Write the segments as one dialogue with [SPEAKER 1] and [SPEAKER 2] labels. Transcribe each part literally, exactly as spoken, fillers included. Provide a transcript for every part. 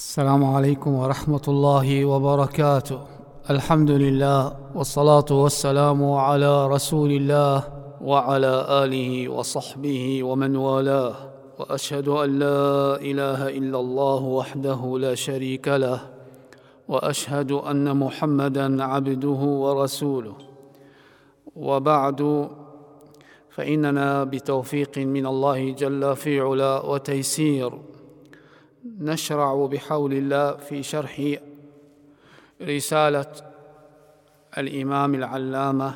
[SPEAKER 1] السلام عليكم ورحمة الله وبركاته. الحمد لله والصلاة والسلام على رسول الله وعلى آله وصحبه ومن والاه، وأشهد أن لا إله إلا الله وحده لا شريك له، وأشهد أن محمدًا عبده ورسوله. وبعد، فإننا بتوفيق من الله جل في علا وتيسير نشرع بحول الله في شرح رسالة الإمام العلامة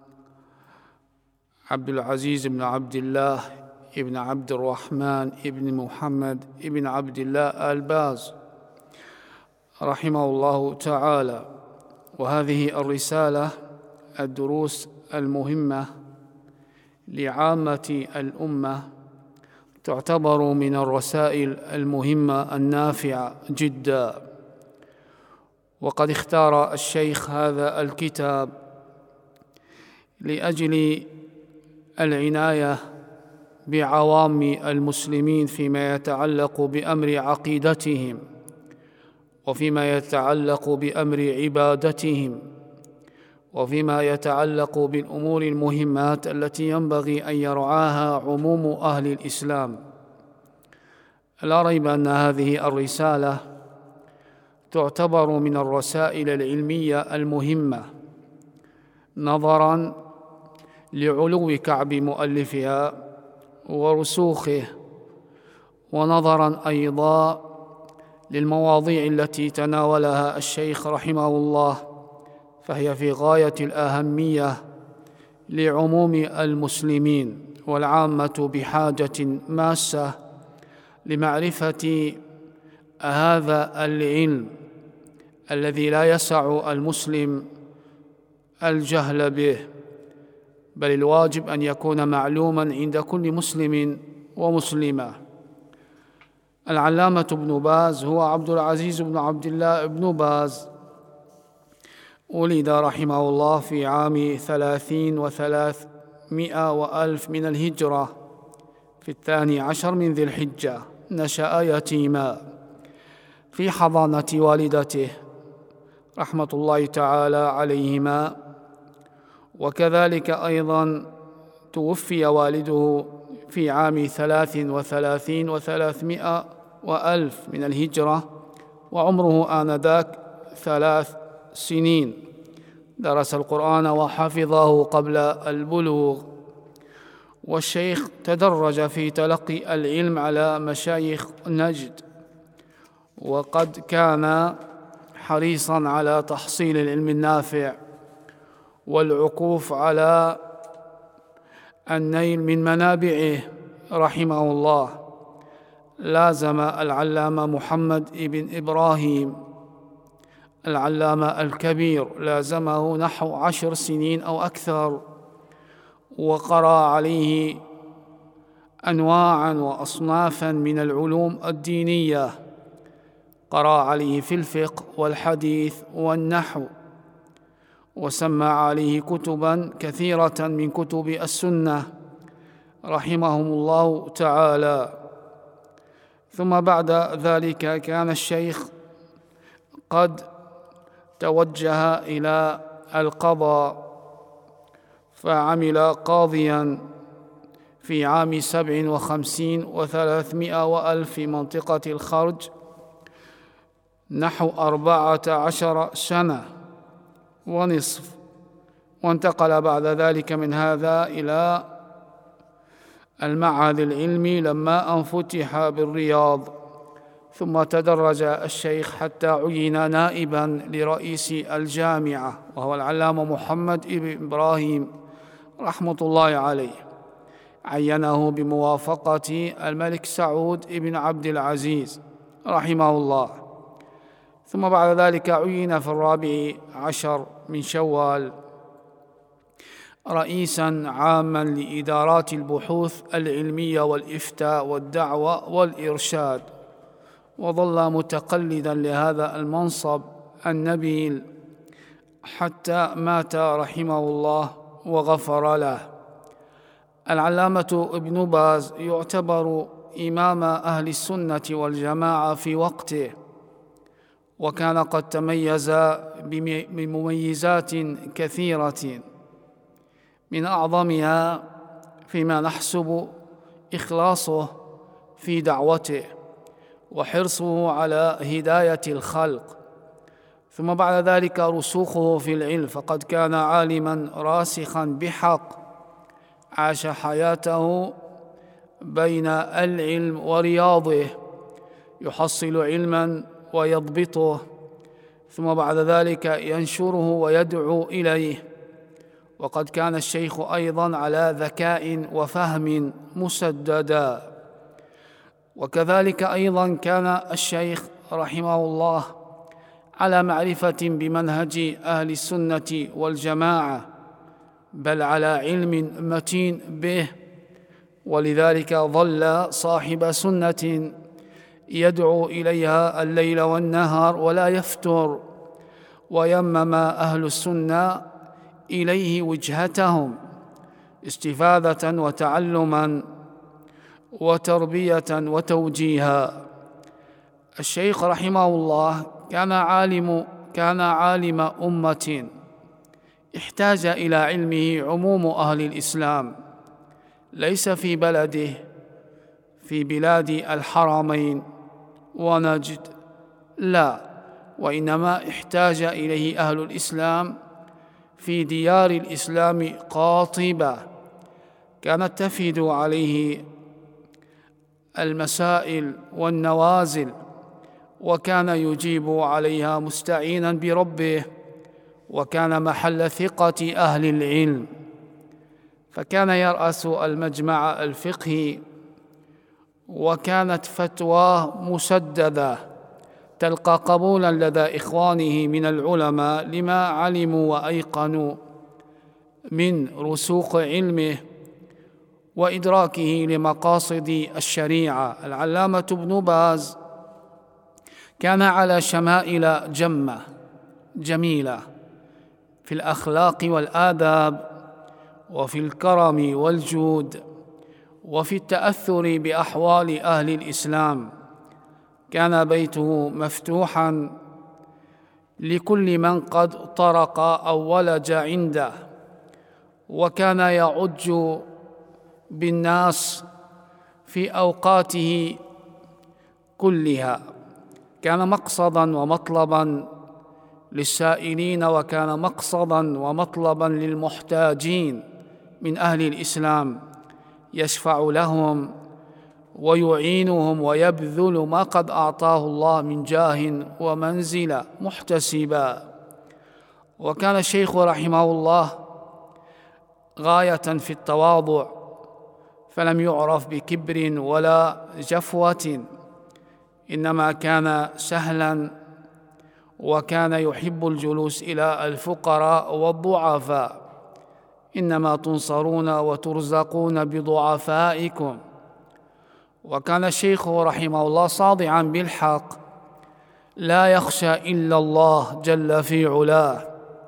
[SPEAKER 1] عبد العزيز بن عبد الله ابن عبد الرحمن ابن محمد ابن عبد الله آل باز رحمه الله تعالى. وهذه الرسالة الدروس المهمة لعامة الأمة تعتبر من الرسائل المهمة النافعة جداً. وقد اختار الشيخ هذا الكتاب لأجل العناية بعوام المسلمين فيما يتعلق بأمر عقيدتهم، وفيما يتعلق بأمر عبادتهم، وفيما يتعلق بالأمور المهمات التي ينبغي أن يرعاها عموم أهل الإسلام. لا ريب أن هذه الرسالة تعتبر من الرسائل العلمية المهمة نظراً لعلو كعب مؤلفها ورسوخه، ونظراً أيضاً للمواضيع التي تناولها الشيخ رحمه الله، فهي في غاية الأهمية لعموم المسلمين، والعامة بحاجة ماسة لمعرفة هذا العلم الذي لا يسع المسلم الجهل به، بل الواجب أن يكون معلوماً عند كل مسلم ومسلمة. العلامة ابن باز هو عبد العزيز بن عبد الله ابن باز، ولد رحمه الله في عام ثلاثين وثلاثمائة وألف من الهجرة في الثاني عشر من ذي الحجة. نشأ يتيما في حضانة والدته رحمة الله تعالى عليهما، وكذلك أيضا توفي والده في عام ثلاث وثلاثين وثلاثمائة وألف من الهجرة، وعمره آنذاك ثلاث سنين. درس القرآن وحفظه قبل البلوغ، والشيخ تدرج في تلقي العلم على مشايخ نجد، وقد كان حريصاً على تحصيل العلم النافع والعكوف على النيل من منابعه رحمه الله. لازم العلامة محمد بن إبراهيم العلامة الكبير، لازمه نحو عشر سنين أو أكثر، وقرأ عليه أنواعاً وأصنافاً من العلوم الدينية، قرأ عليه في الفقه والحديث والنحو، وسمع عليه كتباً كثيرة من كتب السنة رحمهم الله تعالى. ثم بعد ذلك كان الشيخ قد توجه إلى القضاء، فعمل قاضياً في عام سبع وخمسين وثلاثمائة وألف في منطقة الخرج نحو أربعة عشر سنة ونصف، وانتقل بعد ذلك من هذا إلى المعهد العلمي لما أن فتح بالرياض. ثم تدرج الشيخ حتى عين نائباً لرئيس الجامعة، وهو العلامة محمد بن إبراهيم رحمة الله عليه، عينه بموافقة الملك سعود بن عبد العزيز رحمه الله. ثم بعد ذلك عين في الرابع عشر من شوال رئيساً عاماً لإدارات البحوث العلمية والإفتاء والدعوة والإرشاد، وظل متقلداً لهذا المنصب النبيل حتى مات رحمه الله وغفر له. العلامة ابن باز يعتبر إمام أهل السنة والجماعة في وقته، وكان قد تميز بمميزات كثيرة، من أعظمها فيما نحسب إخلاصه في دعوته وحرصه على هداية الخلق، ثم بعد ذلك رسوخه في العلم، فقد كان عالماً راسخاً بحق، عاش حياته بين العلم ورياضه، يحصل علماً ويضبطه، ثم بعد ذلك ينشره ويدعو إليه. وقد كان الشيخ أيضاً على ذكاء وفهم مسدداً. وكذلك أيضاً كان الشيخ رحمه الله على معرفة بمنهج أهل السنة والجماعة، بل على علم متين به، ولذلك ظل صاحب سنة يدعو إليها الليل والنهار ولا يفتر، ويمم أهل السنة إليه وجهتهم استفادة وتعلما وتربية وتوجيها. الشيخ رحمه الله كان عالم كان عالم أمة احتاج إلى علمه عموم أهل الإسلام، ليس في بلده، في بلاد الحرمين ونجد، لا، وإنما احتاج إليه أهل الإسلام في ديار الإسلام قاطبة، كانت تفيد عليه المسائل والنوازل، وكان يجيب عليها مستعيناً بربه، وكان محل ثقة أهل العلم، فكان يرأس المجمع الفقهي، وكانت فتواه مسددة تلقى قبولاً لدى إخوانه من العلماء لما علموا وأيقنوا من رسوخ علمه وإدراكه لمقاصد الشريعة. العلامة ابن باز كان على شمائل جمة جميلة في الأخلاق والآداب، وفي الكرم والجود، وفي التأثر بأحوال أهل الإسلام. كان بيته مفتوحاً لكل من قد طرق أو ولج عنده، وكان يعج بالناس في أوقاته كلها، كان مقصداً ومطلباً للسائلين، وكان مقصداً ومطلباً للمحتاجين من أهل الإسلام، يشفع لهم ويعينهم ويبذل ما قد أعطاه الله من جاه ومنزلة محتسبا. وكان الشيخ رحمه الله غاية في التواضع، فلم يعرف بكبر ولا جفوة، إنما كان سهلاً، وكان يحب الجلوس إلى الفقراء والضعفاء. إنما تنصرون وترزقون بضعفائكم. وكان الشيخ رحمه الله صادعاً بالحق، لا يخشى إلا الله جل في علاه،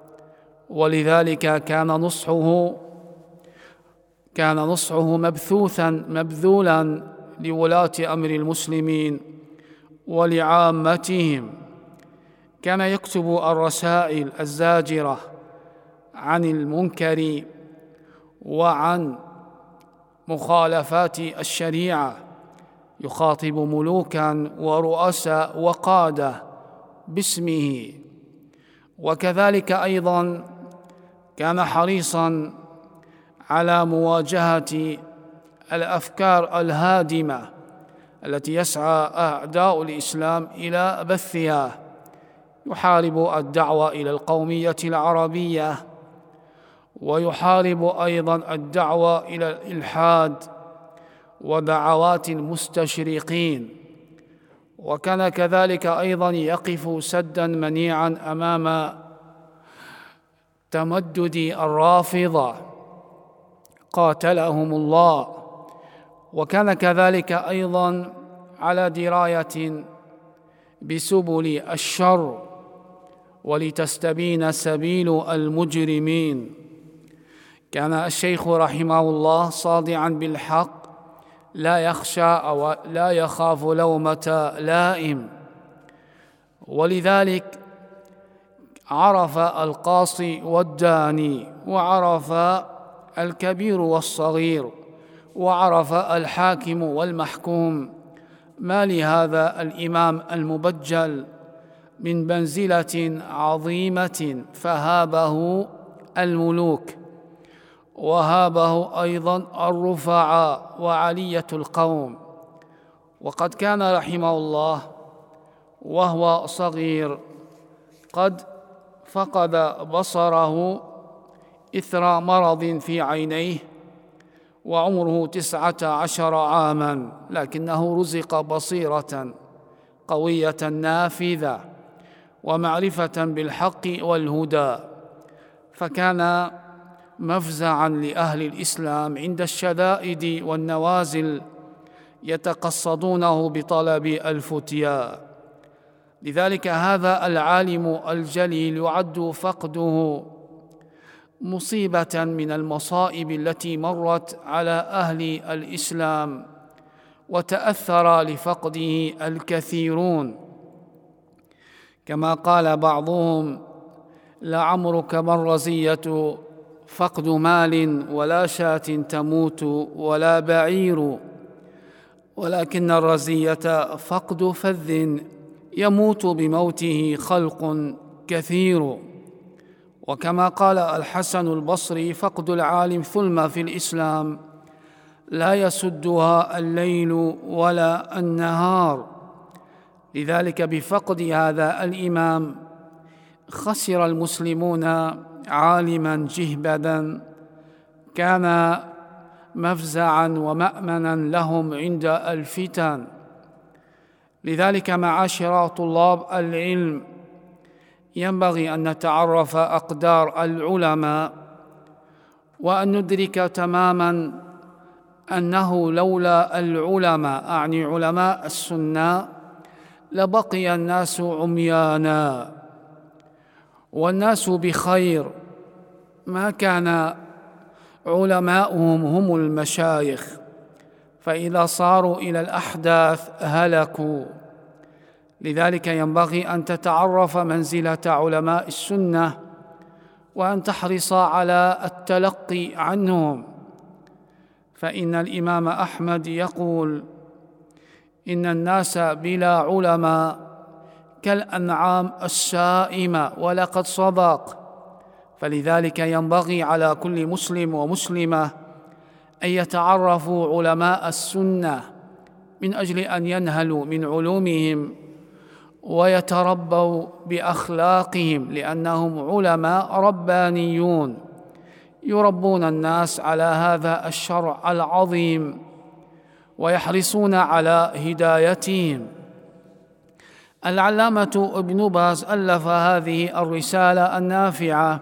[SPEAKER 1] ولذلك كان نصحه كان نصحه مبثوثاً مبذولاً لولاة أمر المسلمين ولعامتهم. كان يكتب الرسائل الزاجرة عن المنكر وعن مخالفات الشريعة، يخاطب ملوكاً ورؤساء وقادة باسمه. وكذلك أيضاً كان حريصاً على مواجهة الأفكار الهادمة التي يسعى أعداء الإسلام إلى بثها، يحارب الدعوة إلى القومية العربية، ويحارب أيضاً الدعوة إلى الإلحاد ودعوات المستشرقين. وكان كذلك أيضاً يقف سداً منيعاً أمام تمدد الرافضة قاتلهم الله. وكان كذلك أيضاً على دراية بسبل الشر ولتستبين سبيل المجرمين. كان الشيخ رحمه الله صادعاً بالحق، لا يخشى أو لا يخاف لومة لائم، ولذلك عرف القاصي والداني، وعرف الكبير والصغير، وعرف الحاكم والمحكوم. ما لهذا الإمام المبجل من منزلة عظيمة، فهابه الملوك، وهابه أيضا الرفعاء وعلية القوم. وقد كان رحمه الله وهو صغير قد فقد بصره إثر مرض في عينيه، وعمره تسعة عشر عاماً، لكنه رزق بصيرة قوية نافذة ومعرفة بالحق والهدى، فكان مفزعاً لأهل الإسلام عند الشدائد والنوازل، يتقصدونه بطلب الفتيا. لذلك هذا العالم الجليل يعد فقده مصيبة من المصائب التي مرت على أهل الإسلام، وتأثر لفقده الكثيرون، كما قال بعضهم: لعمرك ما الرزية فقد مال، ولا شاة تموت ولا بعير، ولكن الرزية فقد فذ يموت بموته خلق كثير. وكما قال الحسن البصري: فقد العالم ثلمة في الإسلام، لا يسدها الليل ولا النهار. لذلك بفقد هذا الإمام خسر المسلمون عالما جهبذا كان مفزعا ومأمنا لهم عند الفتن. لذلك معاشر طلاب العلم ينبغي أن نتعرف أقدار العلماء، وأن ندرك تماماً أنه لولا العلماء، أعني علماء السنة، لبقي الناس عميانا، والناس بخير ما كان علماؤهم هم المشايخ، فإذا صاروا إلى الأحداث هلكوا. لذلك ينبغي أن تتعرف منزلة علماء السنة، وأن تحرص على التلقي عنهم، فإن الإمام أحمد يقول: إن الناس بلا علماء كالأنعام السائمة، ولقد صدق. فلذلك ينبغي على كل مسلم ومسلمة أن يتعرفوا علماء السنة من أجل أن ينهلوا من علومهم ويتربوا بأخلاقهم، لأنهم علماء ربانيون يربون الناس على هذا الشرع العظيم ويحرصون على هدايتهم. العلامة ابن باز ألف هذه الرسالة النافعة،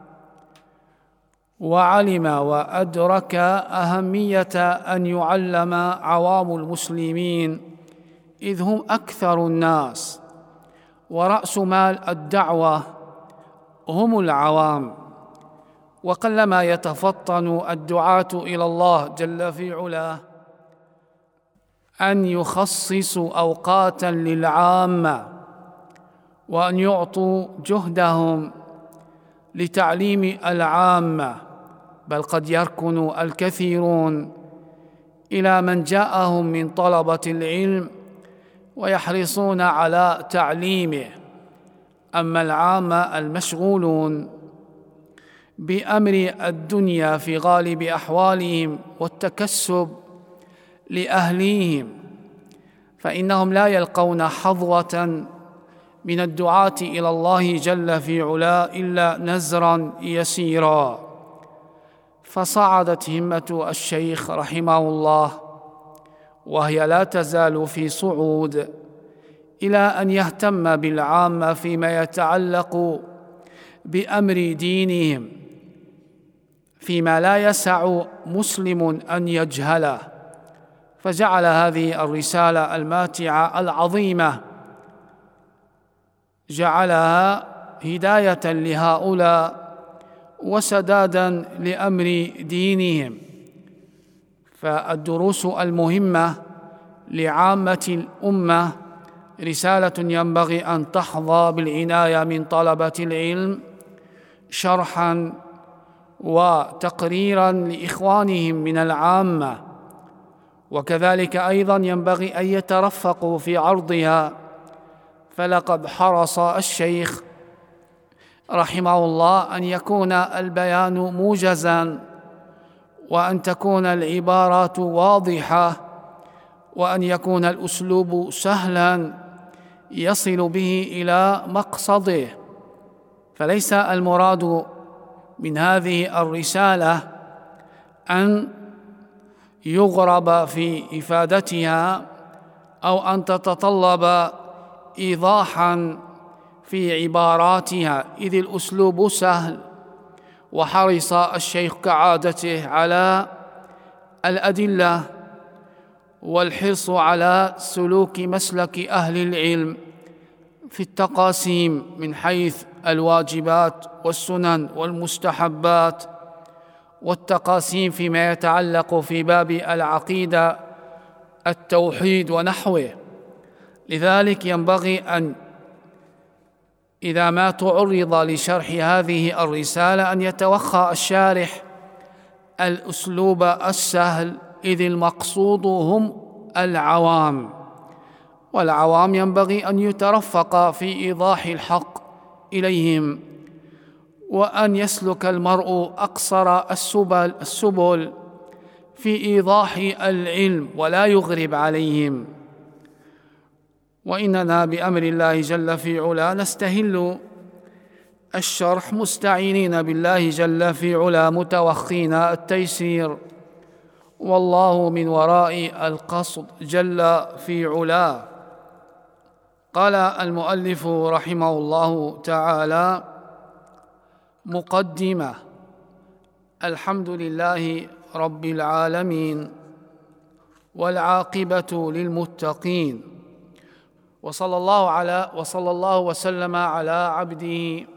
[SPEAKER 1] وعلم وأدرك أهمية أن يعلم عوام المسلمين، إذ هم أكثر الناس، ورأس مال الدعوة هم العوام، وقلما يتفطن الدعاة إلى الله جل في علاه أن يخصصوا أوقاتاً للعامة، وأن يعطوا جهدهم لتعليم العامة، بل قد يركن الكثيرون إلى من جاءهم من طلبة العلم ويحرصون على تعليمه. أما العامة المشغولون بأمر الدنيا في غالب أحوالهم والتكسب لأهليهم، فإنهم لا يلقون حظوة من الدعاة إلى الله جل في علاه إلا نزراً يسيراً. فصعدت همة الشيخ رحمه الله، وهي لا تزال في صعود، إلى أن يهتم بالعامة فيما يتعلق بأمر دينهم، فيما لا يسع مسلم أن يجهله، فجعل هذه الرسالة الماتعة العظيمة جعلها هداية لهؤلاء وسدادا لأمر دينهم. فالدروس المهمة لعامة الأمة رسالة ينبغي أن تحظى بالعناية من طلبة العلم شرحاً وتقريراً لإخوانهم من العامة، وكذلك أيضاً ينبغي أن يترفقوا في عرضها. فلقد حرص الشيخ رحمه الله أن يكون البيان موجزاً، وأن تكون العبارات واضحة، وأن يكون الأسلوب سهلاً يصل به إلى مقصده. فليس المراد من هذه الرسالة أن يغرب في إفادتها أو أن تتطلب إيضاحاً في عباراتها، إذ الأسلوب سهل. وحرص الشيخ كعادته على الأدلة والحرص على سلوك مسلك أهل العلم في التقاسيم من حيث الواجبات والسنن والمستحبات، والتقاسيم فيما يتعلق في باب العقيدة التوحيد ونحوه. لذلك ينبغي أن إذا ما تعرض لشرح هذه الرسالة أن يتوخى الشارح الأسلوب السهل، إذ المقصود هم العوام، والعوام ينبغي أن يترفق في إيضاح الحق إليهم، وأن يسلك المرء أقصر السبل, السبل في إيضاح العلم ولا يغرب عليهم. وإننا بأمر الله جل في علا نستهل الشرح مستعينين بالله جل في علا متوخين التيسير، والله من وراء القصد جل في علا. قال المؤلف رحمه الله تعالى: مقدمة. الحمد لله رب العالمين، والعاقبة للمتقين، وصلى الله على وصلى الله وسلم على عبده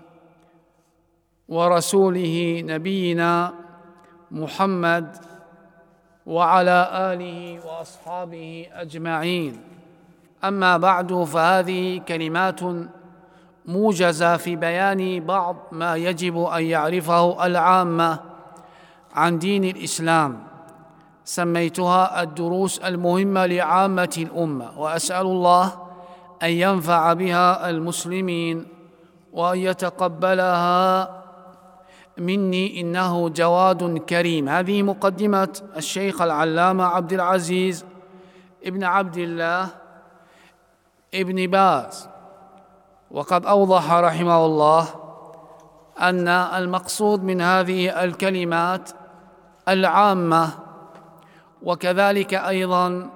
[SPEAKER 1] ورسوله نبينا محمد وعلى آله وأصحابه أجمعين. أما بعد، فهذه كلمات موجزة في بيان بعض ما يجب أن يعرفه العامة عن دين الإسلام، سميتها الدروس المهمة لعامة الأمة، وأسأل الله أن ينفع بها المسلمين وأن يتقبلها مني، إنه جواد كريم. هذه مقدمة الشيخ العلامة عبد العزيز ابن عبد الله ابن باز، وقد أوضح رحمه الله أن المقصود من هذه الكلمات العامة، وكذلك أيضاً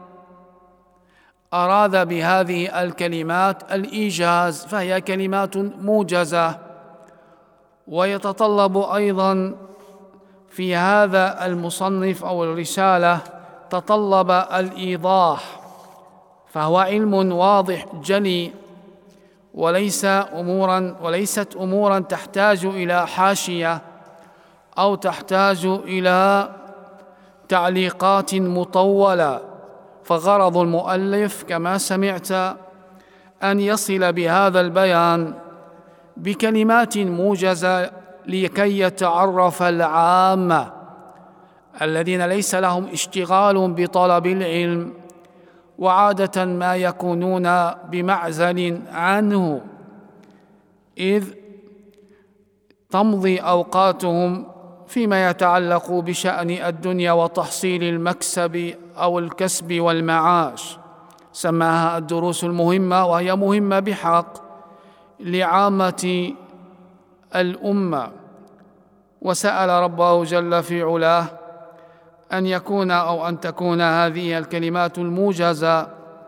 [SPEAKER 1] أراد بهذه الكلمات الإيجاز، فهي كلمات موجزة. ويتطلب أيضاً في هذا المصنف أو الرسالة تطلب الإيضاح، فهو علم واضح جلي، وليس أموراً وليست أموراً تحتاج إلى حاشية أو تحتاج إلى تعليقات مطولة. فغرض المؤلف كما سمعت أن يصل بهذا البيان بكلمات موجزة لكي يتعرف العامة الذين ليس لهم اشتغال بطلب العلم، وعادة ما يكونون بمعزل عنه، إذ تمضي أوقاتهم فيما يتعلق بشأن الدنيا وتحصيل المكسب أو الكسب والمعاش. سماها الدروس المهمة، وهي مهمة بحق لعامة الأمة. وسأل ربه جل في علاه أن يكون أو أن تكون هذه الكلمات الموجزة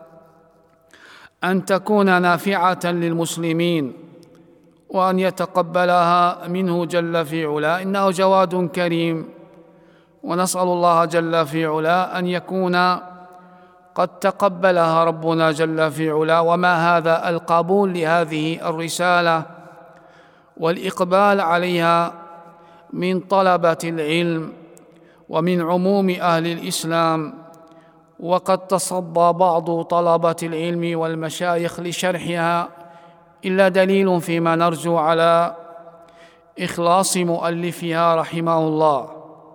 [SPEAKER 1] أن تكون نافعة للمسلمين، وأن يتقبلها منه جل في علا، إنه جواد كريم. ونسأل الله جل في علا أن يكون قد تقبلها ربنا جل في علا. وما هذا القبول لهذه الرسالة والإقبال عليها من طلبة العلم ومن عموم أهل الإسلام، وقد تصدى بعض طلبة العلم والمشايخ لشرحها، إلا دليل فيما نرجو على إخلاص مؤلفها رحمه الله.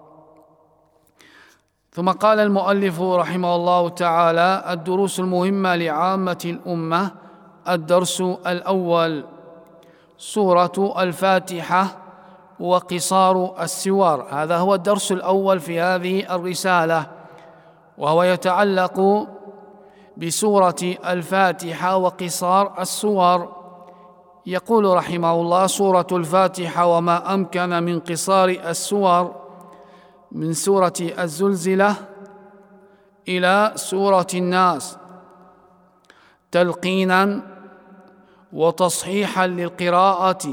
[SPEAKER 1] ثم قال المؤلف رحمه الله تعالى: الدروس المهمة لعامة الأمة. الدرس الأول: سورة الفاتحة وقصار السور. هذا هو الدرس الأول في هذه الرسالة، وهو يتعلق بسورة الفاتحة وقصار السور. يقول رحمه الله: سورة الفاتحة وما أمكن من قصار السور من سورة الزلزلة إلى سورة الناس، تلقينا وتصحيحا للقراءة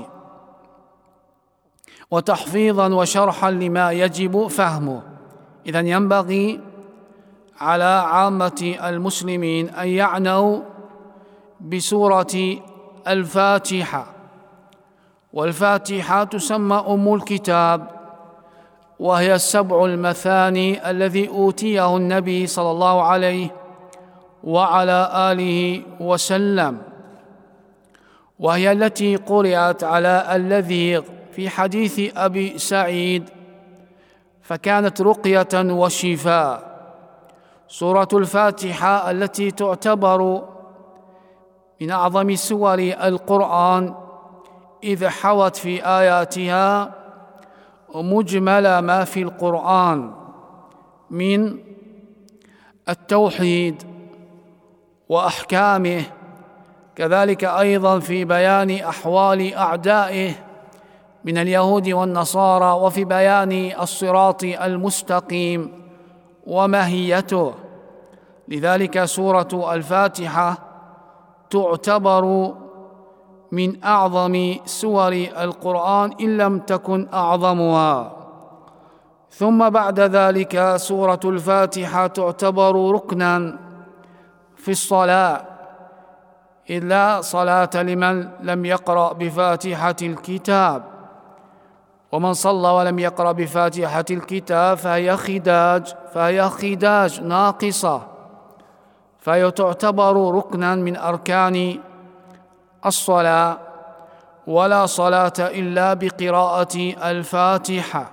[SPEAKER 1] وتحفيظا وشرحا لما يجب فهمه. إذن ينبغي على عامة المسلمين أن يعنوا بسورة الفاتحة. والفاتحة تسمى أم الكتاب، وهي السبع المثاني الذي أوتيه النبي صلى الله عليه وعلى آله وسلم، وهي التي قرأت على الذي في حديث أبي سعيد، فكانت رقية وشفاء. سورة الفاتحة التي تعتبر من أعظم سور القرآن، إذ حوت في آياتها مجمل ما في القرآن من التوحيد وأحكامه، كذلك أيضا في بيان أحوال أعدائه من اليهود والنصارى، وفي بيان الصراط المستقيم وماهيته. لذلك سورة الفاتحة تعتبر من أعظم سور القرآن إن لم تكن أعظمها. ثم بعد ذلك سورة الفاتحة تعتبر ركنا في الصلاة، إذ لا صلاة لمن لم يقرأ بفاتحة الكتاب، ومن صلى ولم يقرأ بفاتحة الكتاب فهي خداج فهي خداج ناقصة، فهي تعتبر ركنا من أركان الصلاة، ولا صلاة إلا بقراءة الفاتحة.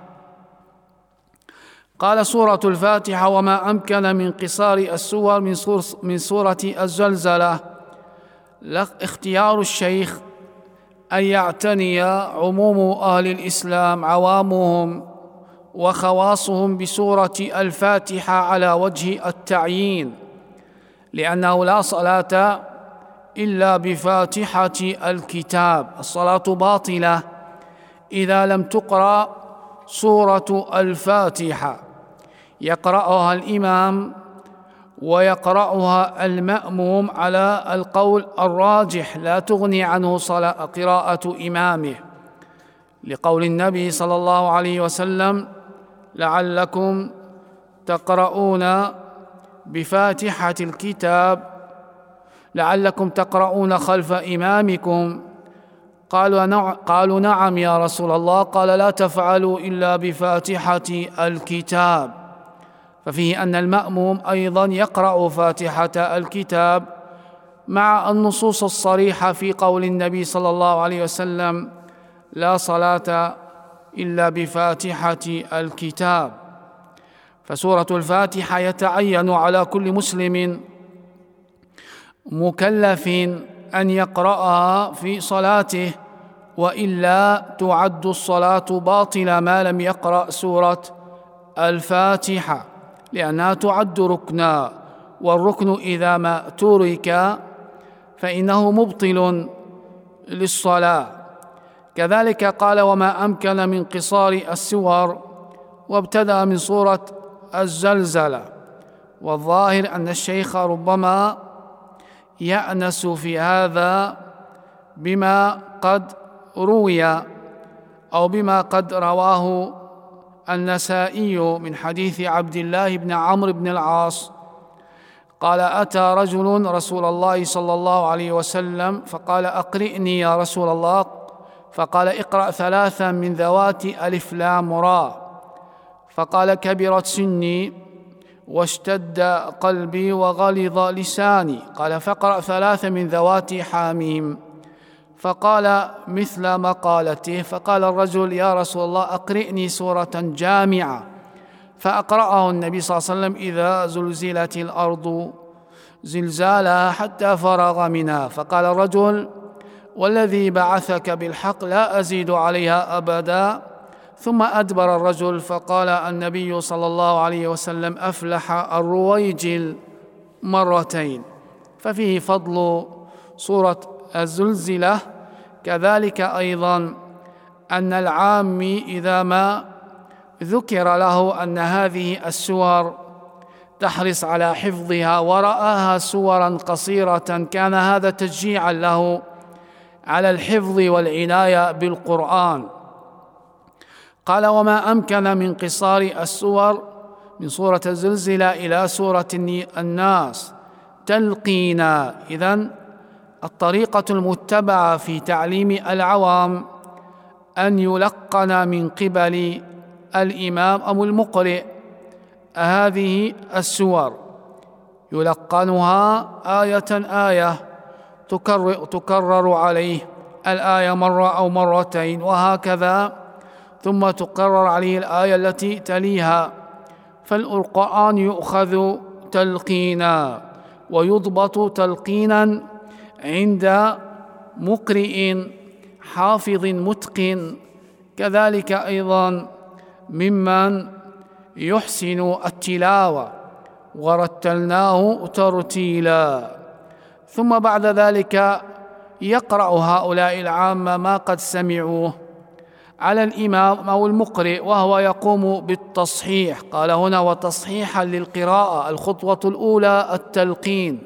[SPEAKER 1] قال: سورة الفاتحة وما أمكن من قصار السور من سورة الزلزلة. اختيار الشيخ أن يعتني عموم أهل الإسلام عوامهم وخواصهم بسورة الفاتحة على وجه التعيين، لأنه لا صلاة إلا بفاتحة الكتاب. الصلاة باطلة إذا لم تقرأ سورة الفاتحة. يقرأها الإمام ويقرأها المأموم على القول الراجح، لا تغني عنه قراءة إمامه، لقول النبي صلى الله عليه وسلم: لعلكم تقرؤون بفاتحة الكتاب لعلكم تقرؤون خلف إمامكم. قالوا قالوا نعم يا رسول الله. قال: لا تفعلوا إلا بفاتحة الكتاب. ففيه أن المأموم أيضا يقرأ فاتحة الكتاب مع النصوص الصريحة في قول النبي صلى الله عليه وسلم: لا صلاة إلا بفاتحة الكتاب. فسورة الفاتحة يتعين على كل مسلم مكلف أن يقرأها في صلاته، وإلا تعد الصلاة باطلة ما لم يقرأ سورة الفاتحة، لأنها تعد ركنا، والركن إذا ما ترك فإنه مبطل للصلاة. كذلك قال: وما أمكن من قصار السور، وابتدأ من سورة الزلزلة. والظاهر أن الشيخ ربما يأنس في هذا بما قد روي أو بما قد رواه النسائي من حديث عبد الله بن عمرو بن العاص قال: أتى رجل رسول الله صلى الله عليه وسلم فقال: أقرئني يا رسول الله. فقال: اقرأ ثلاثا من ذوات ألف لام را. فقال: كبرت سني واشتد قلبي وغلظ لساني. قال: فاقرأ ثلاث من ذواتي حاميم. فقال مثل مقالته. فقال الرجل: يا رسول الله، أقرئني سورة جامعة. فأقرأه النبي صلى الله عليه وسلم: إذا زلزلت الأرض زلزالها، حتى فرغ منها. فقال الرجل: والذي بعثك بالحق لا أزيد عليها أبدا. ثم أدبر الرجل. فقال النبي صلى الله عليه وسلم: أفلح الرويجل مرتين. ففيه فضل سورة الزلزلة. كذلك أيضا أن العامي إذا ما ذكر له أن هذه السور تحرص على حفظها ورآها سورا قصيرة، كان هذا تشجيعا له على الحفظ والعناية بالقرآن. قال: وما أمكن من قصار السور من سورة الزلزلة إلى سورة الناس تلقينا. إذن الطريقة المتبعة في تعليم العوام أن يلقن من قبل الإمام أو المقرئ هذه السور، يلقنها آية آية، تكرر, تكرر عليه الآية مرة أو مرتين وهكذا، ثم تقرر عليه الآية التي تليها. فالقرآن يؤخذ تلقينا ويضبط تلقينا عند مقرئ حافظ متقن، كذلك أيضا ممن يحسن التلاوة، ورتلناه ترتيلا. ثم بعد ذلك يقرأ هؤلاء العامة ما قد سمعوه على الإمام أو المقرئ، وهو يقوم بالتصحيح. قال هنا: وتصحيحا للقراءة. الخطوة الأولى التلقين،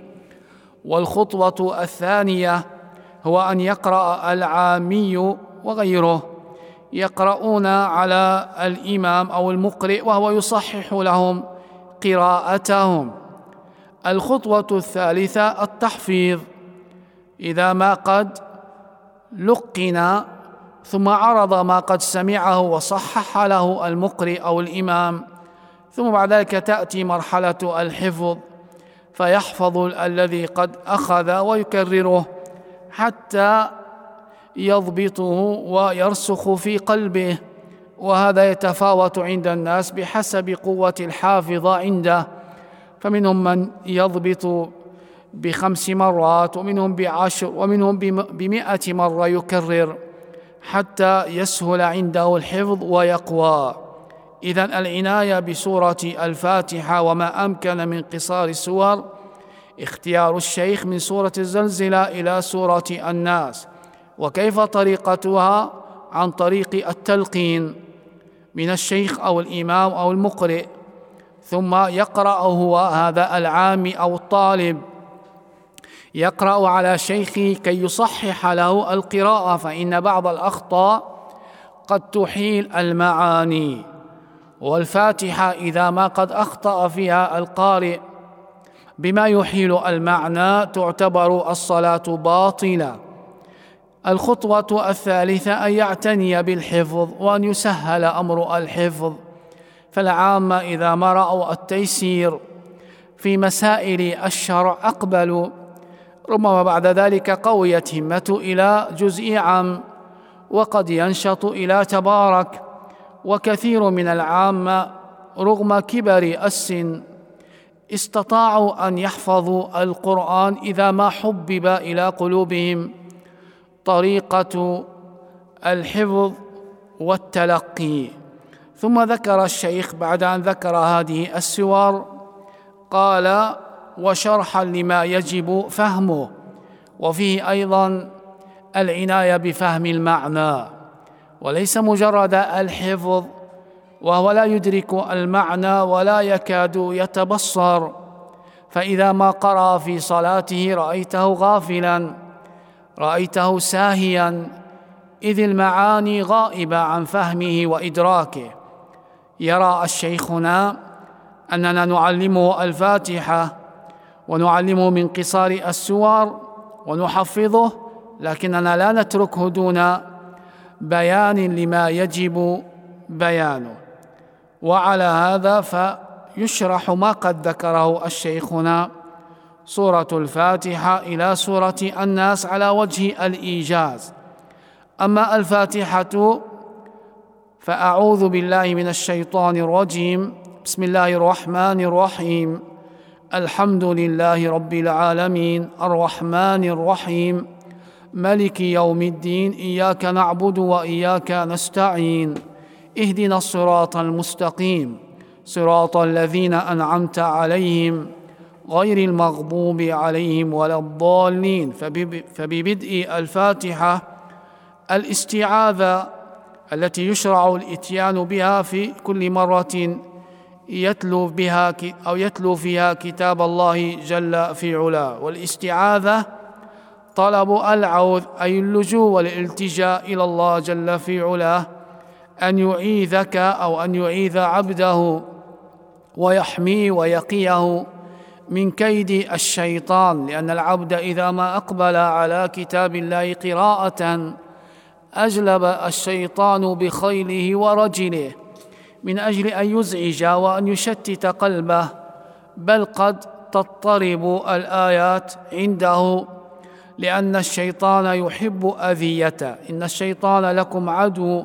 [SPEAKER 1] والخطوة الثانية هو أن يقرأ العامي وغيره، يقرؤون على الإمام أو المقرئ وهو يصحح لهم قراءتهم. الخطوة الثالثة التحفيظ. إذا ما قد لقن ثم عرض ما قد سمعه وصحح له المقرئ أو الإمام، ثم بعد ذلك تأتي مرحلة الحفظ، فيحفظ الذي قد أخذ ويكرره حتى يضبطه ويرسخ في قلبه. وهذا يتفاوت عند الناس بحسب قوة الحافظ عنده، فمنهم من يضبط بخمس مرات، ومنهم بعشر، ومنهم بمئة مرة يكرر حتى يسهل عنده الحفظ ويقوى. إذن العناية بسورة الفاتحة وما أمكن من قصار السور، اختيار الشيخ من سورة الزلزلة إلى سورة الناس. وكيف طريقتها؟ عن طريق التلقين من الشيخ أو الإمام أو المقرئ، ثم يقرأ هو هذا العامي أو الطالب، يقرأ على شيخه كي يصحح له القراءة، فإن بعض الأخطاء قد تحيل المعاني. والفاتحة إذا ما قد أخطأ فيها القارئ بما يحيل المعنى تعتبر الصلاة باطلة. الخطوة الثالثة أن يعتني بالحفظ وأن يسهل أمر الحفظ. فالعامة إذا ما رأوا التيسير في مسائل الشرع أقبلوا، ربما بعد ذلك قويت همته إلى جزء عام، وقد ينشط إلى تبارك. وكثير من العامة رغم كبر السن استطاعوا أن يحفظوا القرآن إذا ما حبب إلى قلوبهم طريقة الحفظ والتلقي. ثم ذكر الشيخ بعد أن ذكر هذه السور قال: وشرحا لما يجب فهمه. وفيه أيضا العناية بفهم المعنى، وليس مجرد الحفظ وهو لا يدرك المعنى ولا يكاد يتبصر. فإذا ما قرأ في صلاته رأيته غافلا، رأيته ساهيا، إذ المعاني غائبة عن فهمه وإدراكه. يرى الشيخنا أننا نعلمه الفاتحة ونعلمه من قصار السور ونحفظه، لكننا لا نتركه دون بيان لما يجب بيانه. وعلى هذا يشرح ما قد ذكره الشيخ هنا، سورة الفاتحة إلى سورة الناس على وجه الإيجاز. أما الفاتحة فأعوذ بالله من الشيطان الرجيم. بسم الله الرحمن الرحيم. الحمد لله رب العالمين الرحمن الرحيم ملك يوم الدين إياك نعبد وإياك نستعين اهدنا الصراط المستقيم صراط الذين أنعمت عليهم غير المغضوب عليهم ولا الضالين. فببدء الفاتحة الاستعاذة التي يشرع الإتيان بها في كل مرة يتلو بها أو يتلو فيها كتاب الله جل في علاه. والاستعاذة طلب العوذ أي اللجوء والالتجاء إلى الله جل في علاه أن يعيذك أو أن يعيذ عبده ويحميه ويقيه من كيد الشيطان، لأن العبد إذا ما أقبل على كتاب الله قراءة أجلب الشيطان بخيله ورجله من أجل أن يزعج وأن يشتت قلبه، بل قد تضطرب الآيات عنده، لأن الشيطان يحب أذيته. إن الشيطان لكم عدو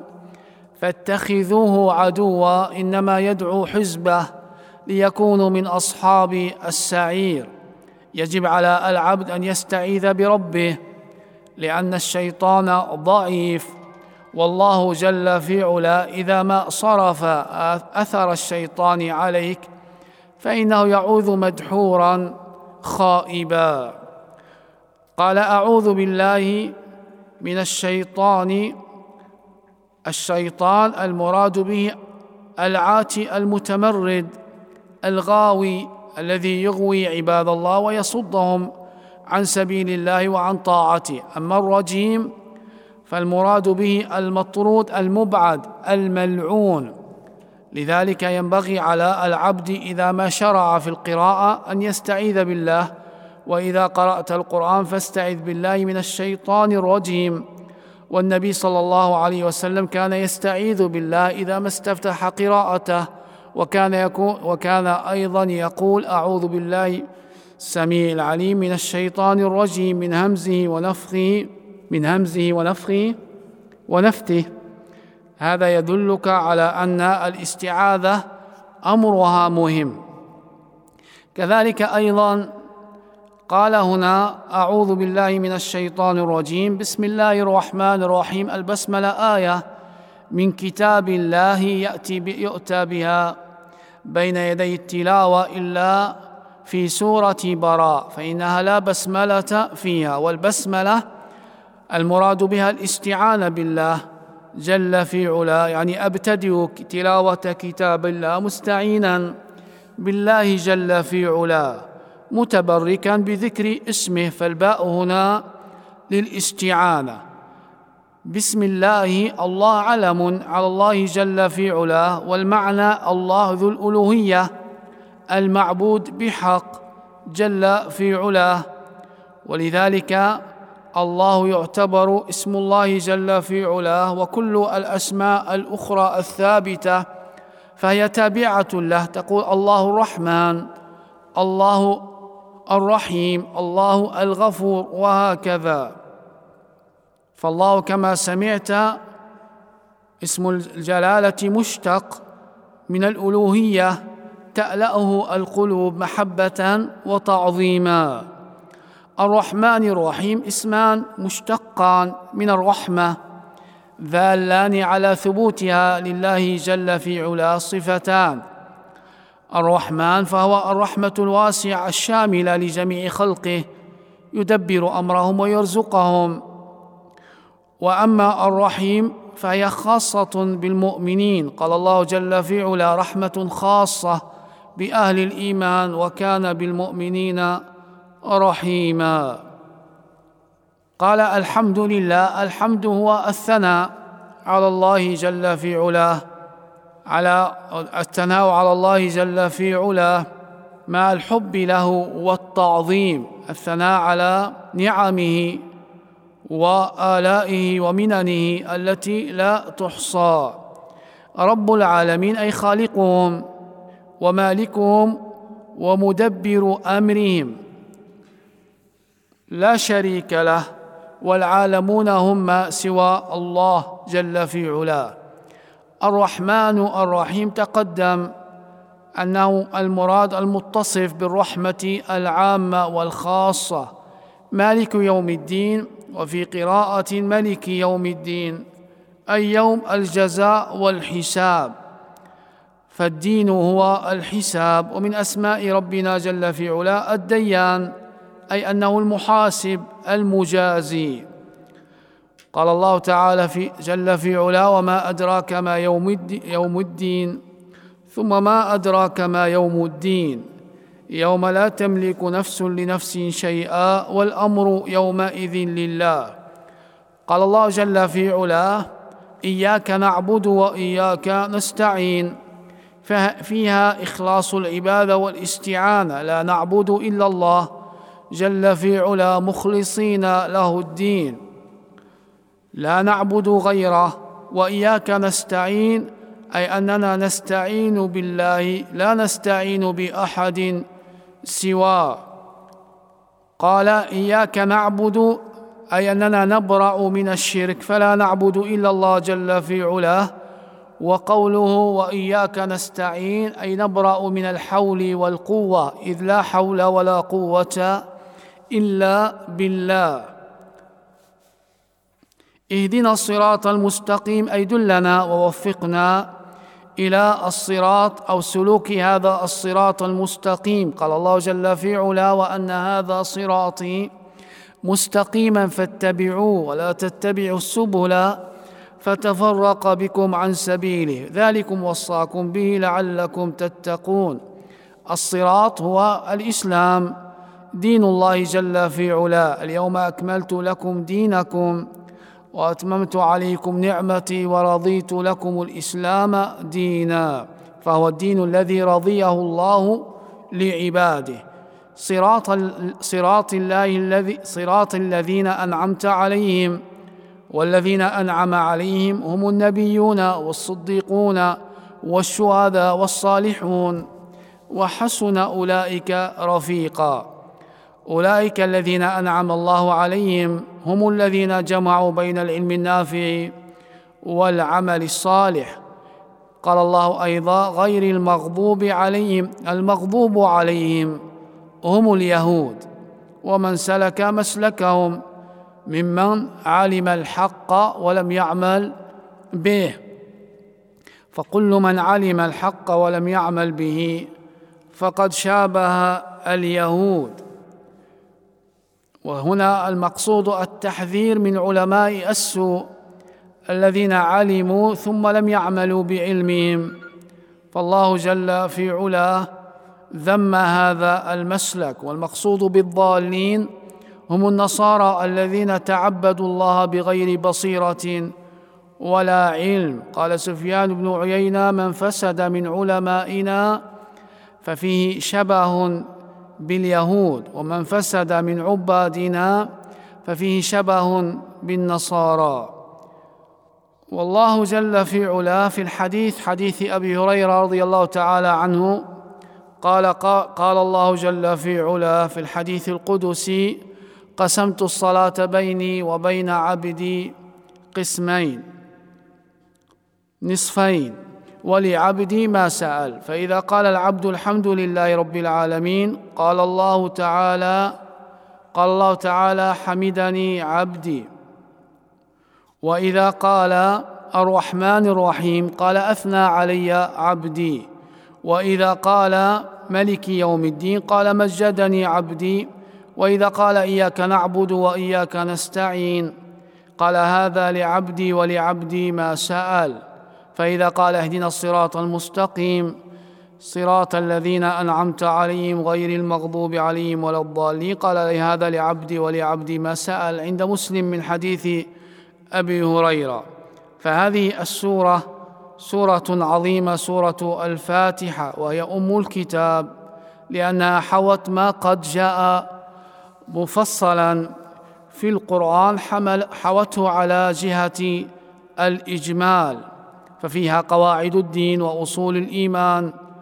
[SPEAKER 1] فاتخذوه عدوا إنما يدعو حزبه ليكونوا من أصحاب السعير. يجب على العبد أن يستعيذ بربه، لأن الشيطان ضعيف، والله جل في علا إذا ما صرف أثر الشيطان عليك فإنه يعوذ مدحورا خائبا. قال أعوذ بالله من الشيطان. الشيطان المراد به العاتي المتمرد الغاوي الذي يغوي عباد الله ويصدهم عن سبيل الله وعن طاعته. أما الرجيم فالمراد به المطرود المبعد الملعون. لذلك ينبغي على العبد إذا ما شرع في القراءة أن يستعيذ بالله، وإذا قرأت القرآن فاستعذ بالله من الشيطان الرجيم. والنبي صلى الله عليه وسلم كان يستعيذ بالله إذا ما استفتح قراءته، وكان يكون وكان أيضا يقول أعوذ بالله السميع العليم من الشيطان الرجيم من همزه ونفخه من همزه ونفخه ونفته. هذا يدلك على أن الاستعاذة أمرها مهم. كذلك أيضا قال هنا أعوذ بالله من الشيطان الرجيم بسم الله الرحمن الرحيم. البسملة آية من كتاب الله يأتي يؤتى بها بين يدي التلاوة إلا في سورة براء، فإنها لا بسملة فيها. والبسملة المراد بها الاستعانة بالله جل في علا، يعني أبتدئ تلاوة كتاب الله مستعينا بالله جل في علا متبركا بذكر اسمه، فالباء هنا للاستعانة. بسم الله الله علم على الله جل في علاه، والمعنى الله ذو الألوهية المعبود بحق جل في علاه، ولذلك الله يعتبر اسم الله جل في علاه، وكل الأسماء الأخرى الثابتة فهي تابعة له. تقول الله الرحمن، الله الرحيم، الله الغفور، وهكذا. فالله كما سمعت اسم الجلالة مشتق من الألوهية تألأه القلوب محبة وتعظيما. الرحمن الرحيم اسمان مشتقان من الرحمة ذالان على ثبوتها لله جل في علا صفتان. الرحمن فهو الرحمة الواسعة الشاملة لجميع خلقه يدبر أمرهم ويرزقهم. وأما الرحيم فهي خاصة بالمؤمنين، قال الله جل في علا رحمة خاصة بأهل الإيمان وكان بالمؤمنين رحيما. قال الحمد لله. الحمد هو الثناء على الله جل في علاه، على الثناء على الله جل في علاه مع الحب له والتعظيم، الثناء على نعمه وآلائه ومننه التي لا تحصى. رب العالمين أي خالقهم ومالكهم ومدبر أمرهم لا شريك له، والعالمون هم سوى الله جل في علاه. الرحمن الرحيم تقدم أنه المراد المتصف بالرحمة العامة والخاصة. مالك يوم الدين، وفي قراءة ملك يوم الدين، أي يوم الجزاء والحساب، فالدين هو الحساب. ومن أسماء ربنا جل في علاه الديان، أي أنه المحاسب المجازي. قال الله تعالى في جل في علاه: وما أدراك ما يوم الدين، ثم ما أدراك ما يوم الدين، يوم لا تملك نفس لنفس شيئا والأمر يومئذ لله. قال الله جل في علاه: إياك نعبد وإياك نستعين، فيها إخلاص العبادة والاستعانة، لا نعبد إلا الله جل في علاه مخلصين له الدين، لا نعبد غيره. وإياك نستعين، أي أننا نستعين بالله، لا نستعين بأحد سواه. قال: إياك نعبد، أي أننا نبرأ من الشرك، فلا نعبد إلا الله جل في علاه. وقوله وإياك نستعين، أي نبرأ من الحول والقوة، إذ لا حول ولا قوة إلا بالله. اهدنا الصراط المستقيم، أي دلنا ووفقنا إلى الصراط أو سلوك هذا الصراط المستقيم. قال الله جل في علاه: وأن هذا صراطي مستقيما فاتبعوه ولا تتبعوا السبل فتفرق بكم عن سبيله، ذلكم وصاكم به لعلكم تتقون. الصراط هو الإسلام، دين الله جل في علاه: اليوم أكملت لكم دينكم وأتممت عليكم نعمتي ورضيت لكم الإسلام دينا، فهو الدين الذي رضيه الله لعباده. صراط صراط الله الذي صراط الذين أنعمت عليهم، والذين أنعم عليهم هم النبيون والصديقون والشهداء والصالحون، وحسن أولئك رفيقا. أولئك الذين أنعم الله عليهم هم الذين جمعوا بين العلم النافع والعمل الصالح. قال الله أيضا: غير المغضوب عليهم، المغضوب عليهم هم اليهود، ومن سلك مسلكهم ممن علم الحق ولم يعمل به، فكل من علم الحق ولم يعمل به فقد شابه اليهود. وهنا المقصود التحذير من علماء السوء الذين علموا ثم لم يعملوا بعلمهم، فالله جل في علاه ذم هذا المسلك. والمقصود بالضالين هم النصارى الذين تعبدوا الله بغير بصيرة ولا علم. قال سفيان بن عيينة: من فسد من علمائنا ففيه شبه باليهود، ومن فسد من عبادنا ففيه شبه بالنصارى. والله جل في علاه في الحديث حديث أبي هريرة رضي الله تعالى عنه قال قال الله جل في علاه في الحديث القدسي: قسمت الصلاة بيني وبين عبدي قسمين نصفين، ولعبدي ما سأل. فإذا قال العبد الحمد لله رب العالمين قال الله تعالى قال الله تعالى حمدني عبدي. وإذا قال الرحمن الرحيم قال أثنى علي عبدي. وإذا قال ملك يوم الدين قال مجدني عبدي. وإذا قال إياك نعبد وإياك نستعين قال هذا لعبدي ولعبدي ما سأل. فإذا قال اهدنا الصراط المستقيم صراط الذين أنعمت عليهم غير المغضوب عليهم ولا الضالين قال هذا لعبدي ولعبدي ما سأل، عند مسلم من حديث أبي هريرة. فهذه السورة سورة عظيمة، سورة الفاتحة، وهي أم الكتاب لأنها حوت ما قد جاء مفصلا في القرآن، حمل حوته على جهة الإجمال، ففيها قواعد الدين وأصول الإيمان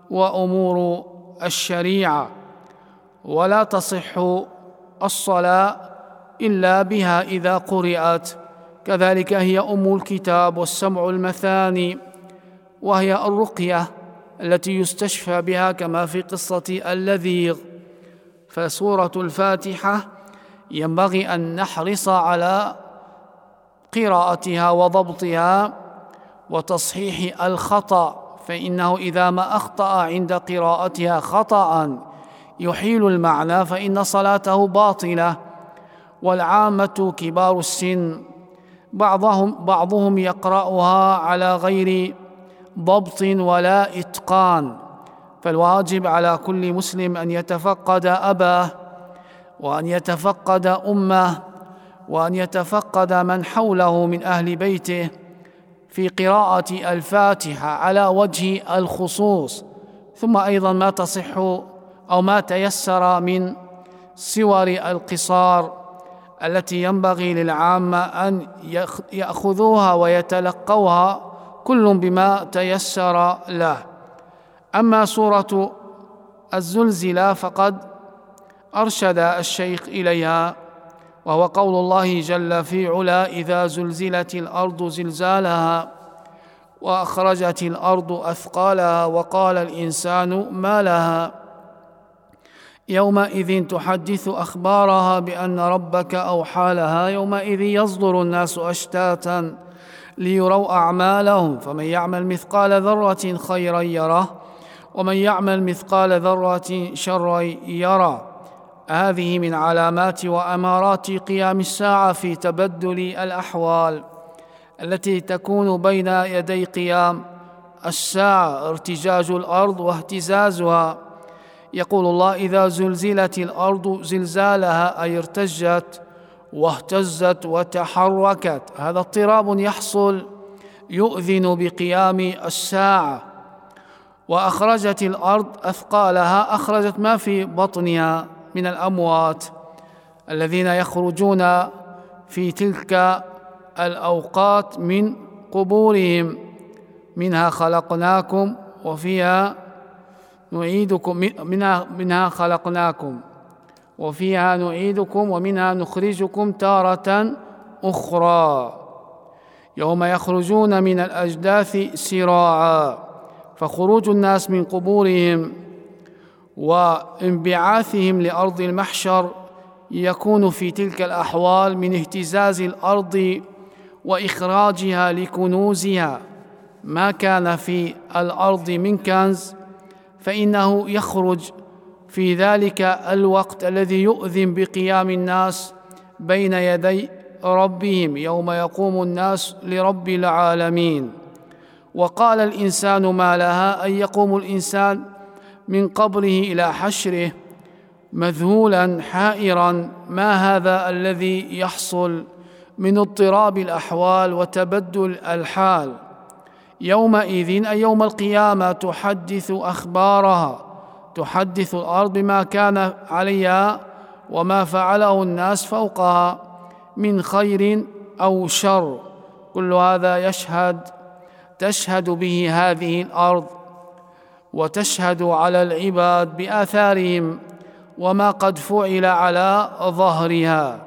[SPEAKER 1] وأمور الشريعة، ولا تصح الصلاة إلا بها إذا قرأت. كذلك هي أم الكتاب والسمع المثاني، وهي الرقية التي يستشفى بها كما في قصة اللذيغ. فسورة الفاتحة ينبغي أن نحرص على قراءتها وضبطها وتصحيح الخطأ، فإنه إذا ما أخطأ عند قراءتها خطأ يحيل المعنى فإن صلاته باطلة. والعامة كبار السن بعضهم, بعضهم يقرأها على غير ضبط ولا إتقان، فالواجب على كل مسلم أن يتفقد أباه، وأن يتفقد أمه، وأن يتفقد من حوله من أهل بيته في قراءة الفاتحة على وجه الخصوص. ثم أيضا ما تصح أو ما تيسر من سور القصار التي ينبغي للعامة أن يأخذوها ويتلقوها كل بما تيسر له. أما سورة الزلزلة فقد أرشد الشيخ إليها، وهو قول الله جل في علا: إذا زلزلت الأرض زلزالها وأخرجت الأرض أثقالها وقال الإنسان ما لها يومئذ تحدث أخبارها بأن ربك أوحى لها يومئذ يصدر الناس أشتاتا ليروا أعمالهم فمن يعمل مثقال ذرة خيرا يره ومن يعمل مثقال ذرة شرا يره. هذه من علامات وأمارات قيام الساعة في تبدل الأحوال التي تكون بين يدي قيام الساعة: ارتجاج الأرض واهتزازها. يقول الله: إذا زلزلت الأرض زلزالها، أي ارتجت واهتزت وتحركت. هذا اضطراب يحصل يؤذن بقيام الساعة. وأخرجت الأرض أثقالها، أخرجت ما في بطنها من الأموات الذين يخرجون في تلك الأوقات من قبورهم: منها خلقناكم وفيها نعيدكم منها, منها خلقناكم وفيها نعيدكم ومنها نخرجكم تارة أخرى. يوم يخرجون من الأجداث سراعا. فخروج الناس من قبورهم وانبعاثهم لأرض المحشر يكون في تلك الأحوال من اهتزاز الأرض وإخراجها لكنوزها. ما كان في الأرض من كنز فإنه يخرج في ذلك الوقت الذي يؤذن بقيام الناس بين يدي ربهم يوم يقوم الناس لرب العالمين. وقال الإنسان ما لها، أن يقوم الإنسان من قبره إلى حشره مذهولا حائرا: ما هذا الذي يحصل من اضطراب الأحوال وتبدل الحال؟ يومئذ أي يوم القيامة تحدث أخبارها، تحدث الأرض بما كان عليها وما فعله الناس فوقها من خير أو شر. كل هذا يشهد تشهد به هذه الأرض وتشهد على العباد بآثارهم وما قد فعل على ظهرها.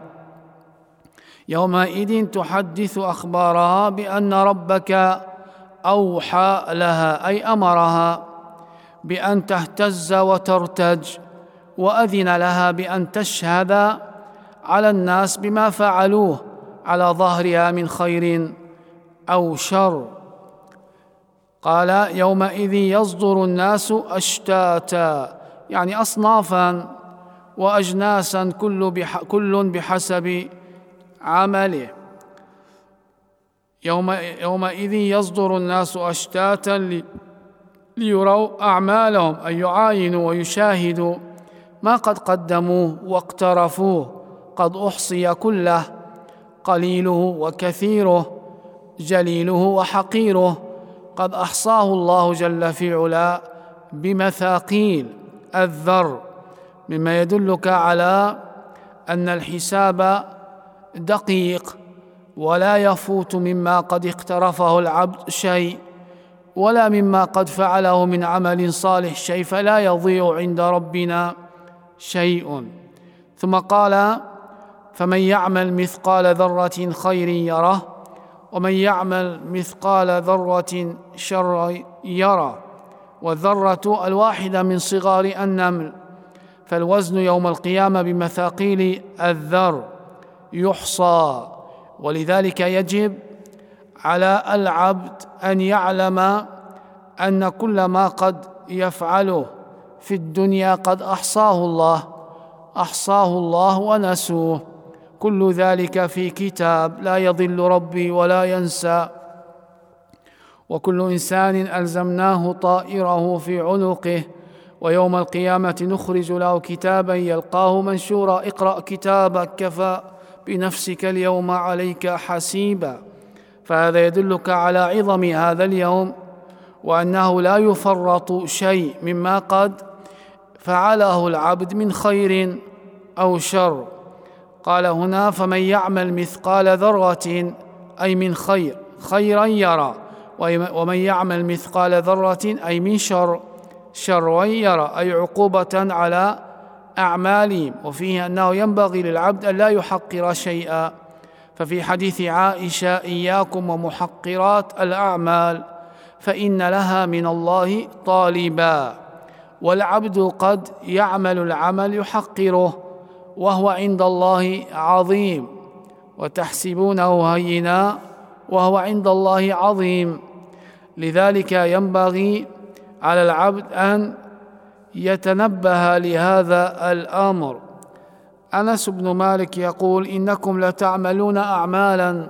[SPEAKER 1] يومئذ تحدث أخبارها بأن ربك أوحى لها، أي أمرها بأن تهتز وترتج، وأذن لها بأن تشهد على الناس بما فعلوه على ظهرها من خير أو شر. قال: يومئذ يصدر الناس أشتاتا، يعني أصنافا وأجناسا كل, بح كل بحسب عمله. يوم يومئذ يصدر الناس أشتاتا ليروا أعمالهم، أي يعاينوا ويشاهدوا ما قد قدموه واقترفوه، قد أحصي كله، قليله وكثيره، جليله وحقيره، قد أحصاه الله جل في علا بمثاقيل الذر، مما يدلك على أن الحساب دقيق ولا يفوت مما قد اقترفه العبد شيء، ولا مما قد فعله من عمل صالح شيء، فلا يضيع عند ربنا شيء. ثم قال: فمن يعمل مثقال ذرة خير يره، ومن يعمل مثقال ذرة شر يره. والذرة الواحدة من صغار النمل، فالوزن يوم القيامة بمثاقيل الذر يحصى. ولذلك يجب على العبد أن يعلم أن كل ما قد يفعله في الدنيا قد أحصاه الله أحصاه الله ونسوه، كل ذلك في كتاب لا يضل ربي ولا ينسى. وكل إنسان ألزمناه طائره في عنقه، ويوم القيامة نخرج له كتابا يلقاه منشورا: اقرأ كتابك كفى بنفسك اليوم عليك حسيبا. فهذا يدلك على عظم هذا اليوم، وأنه لا يفرط شيء مما قد فعله العبد من خير أو شر. قال هنا: فمن يعمل مثقال ذرة، أي من خير خيرا يرى، ومن يعمل مثقال ذرة أي من شر شرا يرى، أي عقوبة على أعمالهم. وفيه أنه ينبغي للعبد أن لا يحقر شيئا، ففي حديث عائشة: إياكم ومحقرات الأعمال فإن لها من الله طالبا. والعبد قد يعمل العمل يحقره وهو عند الله عظيم، وتحسبونه هينا وهو عند الله عظيم. لذلك ينبغي على العبد أن يتنبه لهذا الأمر. أنس بن مالك يقول: إنكم لتعملون أعمالا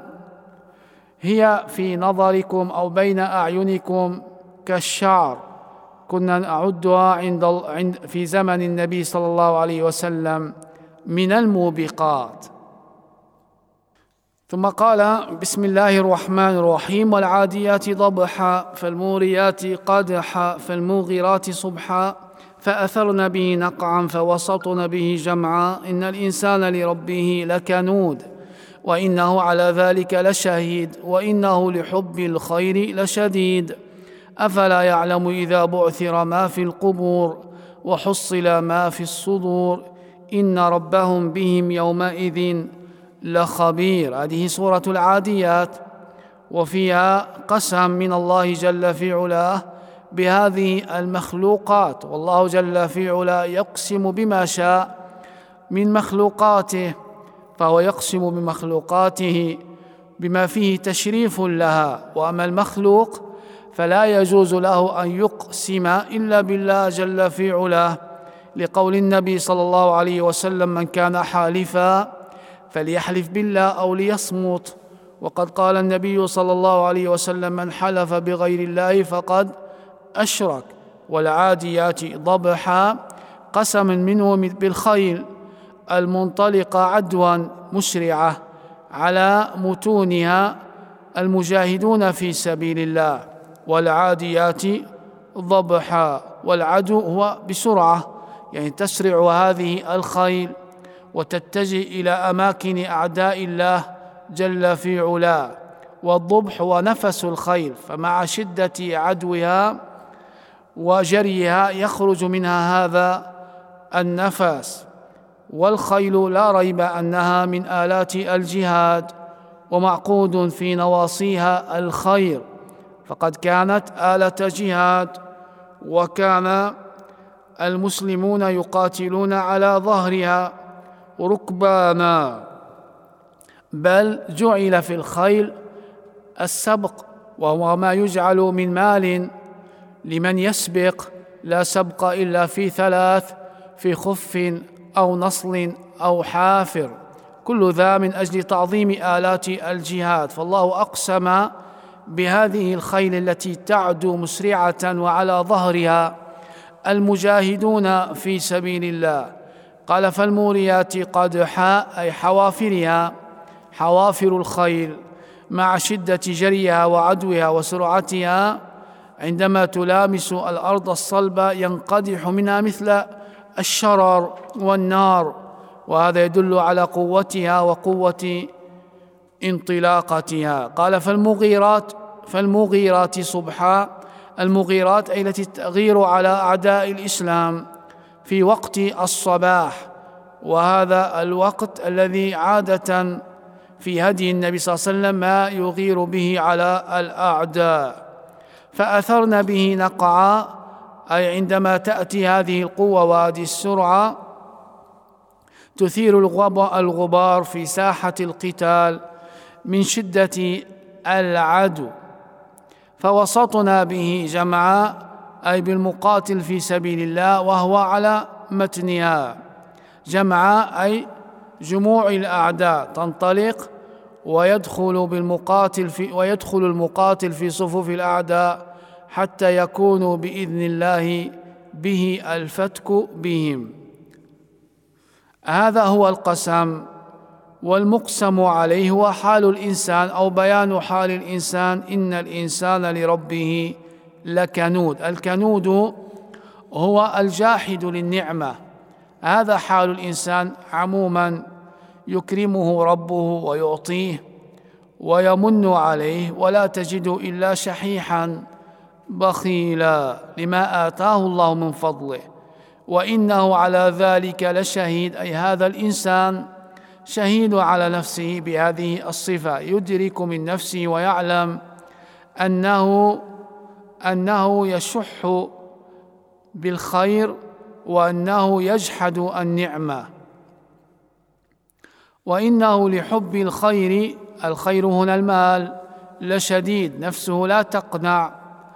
[SPEAKER 1] هي في نظركم أو بين أعينكم كالشعر، كنا نعدها عند في زمن النبي صلى الله عليه وسلم من الموبقات. ثم قال: بسم الله الرحمن الرحيم: والعاديات ضبحا فالموريات قدحا فالموغرات صبحا فأثرن به نقعا فوسطن به جمعا إن الإنسان لربه لكنود وإنه على ذلك لشهيد وإنه لحب الخير لشديد أفلا يعلم إذا بعثر ما في القبور وحصل ما في الصدور إن ربهم بهم يومئذ لخبير. هذه سورة العاديات، وفيها قسم من الله جل في علاه بهذه المخلوقات، والله جل في علاه يقسم بما شاء من مخلوقاته، فهو يقسم بمخلوقاته بما فيه تشريف لها. وأما المخلوق فلا يجوز له أن يقسم إلا بالله جل في علاه، لقول النبي صلى الله عليه وسلم: من كان حالفا فليحلف بالله أو ليصمت. وقد قال النبي صلى الله عليه وسلم: من حلف بغير الله فقد أشرك. والعاديات ضبحا قسم منه بالخيل المنطلقة عدوا مسرعة على متونها المجاهدون في سبيل الله. والعاديات ضبحا، والعدو هو بسرعة، يعني تسرع هذه الخيل وتتجه إلى أماكن أعداء الله جل في علاه. والضبح هو نفس الخيل، فمع شدة عدوها وجريها يخرج منها هذا النفس. والخيل لا ريب أنها من آلات الجهاد، ومعقود في نواصيها الخير، فقد كانت آلة جهاد، وكان المسلمون يقاتلون على ظهرها ركبانا، بل جعل في الخيل السبق، وهو ما يجعل من مال لمن يسبق، لا سبق إلا في ثلاث: في خف أو نصل أو حافر، كل ذا من أجل تعظيم آلات الجهاد. فالله أقسم بهذه الخيل التي تعدو مسرعة وعلى ظهرها المجاهدون في سبيل الله. قال: فالموريات قدحا، أي حوافرها، حوافر الخيل مع شدة جريها وعدوها وسرعتها عندما تلامس الأرض الصلبة ينقدح منها مثل الشرر والنار، وهذا يدل على قوتها وقوة انطلاقتها. قال: فالمغيرات فالمغيرات صبحا، المغيرات أي التي تغير على أعداء الإسلام في وقت الصباح، وهذا الوقت الذي عادة في هدي النبي صلى الله عليه وسلم ما يغير به على الأعداء. فأثرن به نقعا، أي عندما تأتي هذه القوة وهذه السرعة تثير الغبار في ساحة القتال من شدة العدو. فوسطنا به جمعا، أي بالمقاتل في سبيل الله وهو على متنها. جمعا أي جموع الأعداء تنطلق ويدخل بالمقاتل في ويدخل المقاتل في صفوف الأعداء حتى يكون بإذن الله به الفتك بهم. هذا هو القسم، والمقسم عليه هو حال الإنسان أو بيان حال الإنسان. إن الإنسان لربه لكنود. الكنود هو الجاحد للنعمة، هذا حال الإنسان عموما، يكرمه ربه ويعطيه ويمن عليه، ولا تجد إلا شحيحا بخيلا لما آتاه الله من فضله، وإنه على ذلك لشهيد. أي هذا الإنسان شهيد على نفسه بهذه الصفة، يدرك من نفسه ويعلم أنه أنه يشح بالخير وأنه يجحد النعمة، وإنه لحب الخير، الخير هنا المال، لشديد. نفسه لا تقنع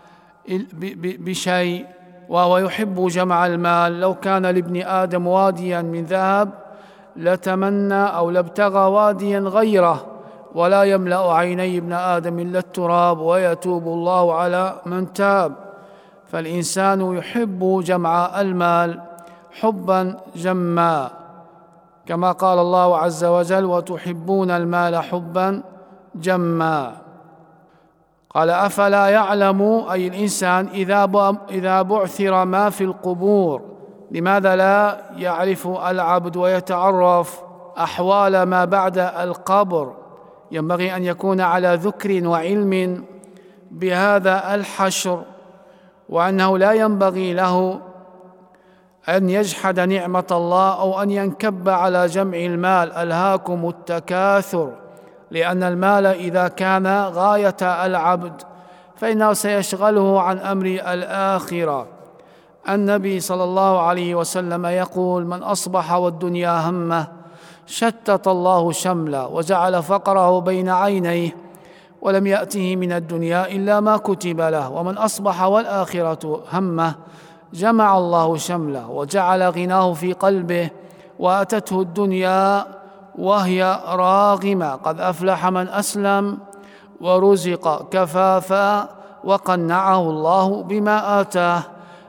[SPEAKER 1] بشيء وهو يحب جمع المال. لو كان لابن آدم واديا من ذهب لتمنى أو لابتغى واديا غيره، ولا يملأ عيني ابن آدم إلا التراب ويتوب الله على من تاب. فالإنسان يحب جمع المال حبا جما، كما قال الله عز وجل: وتحبون المال حبا جما. قال: أفلا يعلم، أي الإنسان إذا بعثر ما في القبور، لماذا لا يعرف العبد ويتعرف أحوال ما بعد القبر؟ ينبغي أن يكون على ذكر وعلم بهذا الحشر، وأنه لا ينبغي له أن يجحد نعمة الله أو أن ينكب على جمع المال. ألهاكم التكاثر، لأن المال إذا كان غاية العبد فإنه سيشغله عن أمر الآخرة. النبي صلى الله عليه وسلم يقول: من أصبح والدنيا همه شتت الله شمله وجعل فقره بين عينيه ولم يأته من الدنيا إلا ما كتب له، ومن أصبح والآخرة همه جمع الله شمله وجعل غناه في قلبه وأتته الدنيا وهي راغمة. قد أفلح من أسلم ورزق كفافا وقنعه الله بما آتاه.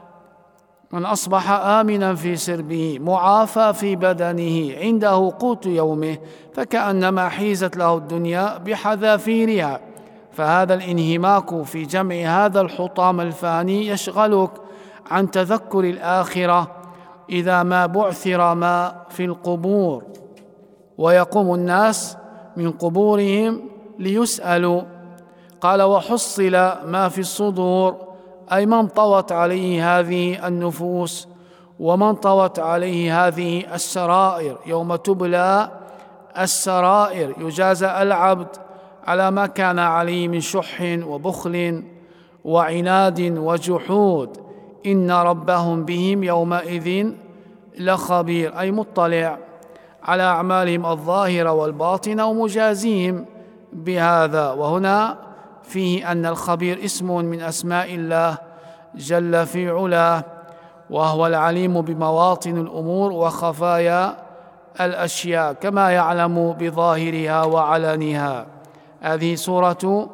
[SPEAKER 1] من أصبح آمنا في سربه معافى في بدنه عنده قوت يومه فكأنما حيزت له الدنيا بحذافيرها. فهذا الانهماك في جمع هذا الحطام الفاني يشغلك عن تذكر الآخرة إذا ما بعثر ما في القبور، ويقوم الناس من قبورهم ليسألوا. قال: وحصل ما في الصدور، أي من طوت عليه هذه النفوس ومن طوت عليه هذه السرائر. يوم تبلى السرائر يجازى العبد على ما كان عليه من شح وبخل وعناد وجحود. إن ربهم بهم يومئذ لخبير، أي مطلع على أعمالهم الظاهرة والباطنة ومجازيهم بهذا. وهنا فيه أن الخبير اسم من أسماء الله جل في علاه، وهو العليم بمواطن الأمور وخفايا الأشياء كما يعلم بظاهرها وعلنها. هذه سورة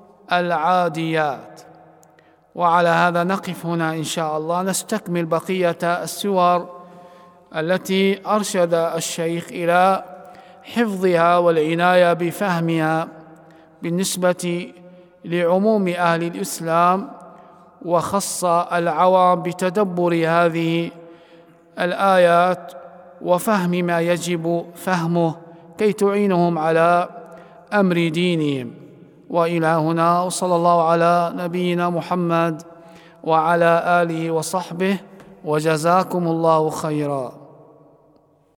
[SPEAKER 1] العاديات. وعلى هذا نقف هنا إن شاء الله، نستكمل بقية السور التي أرشد الشيخ إلى حفظها والعناية بفهمها بالنسبة لعموم أهل الإسلام، وخص العوام بتدبر هذه الآيات وفهم ما يجب فهمه كي تعينهم على أمر دينهم. وإلى هنا، وصلى الله على نبينا محمد وعلى آله وصحبه، وجزاكم الله خيرا.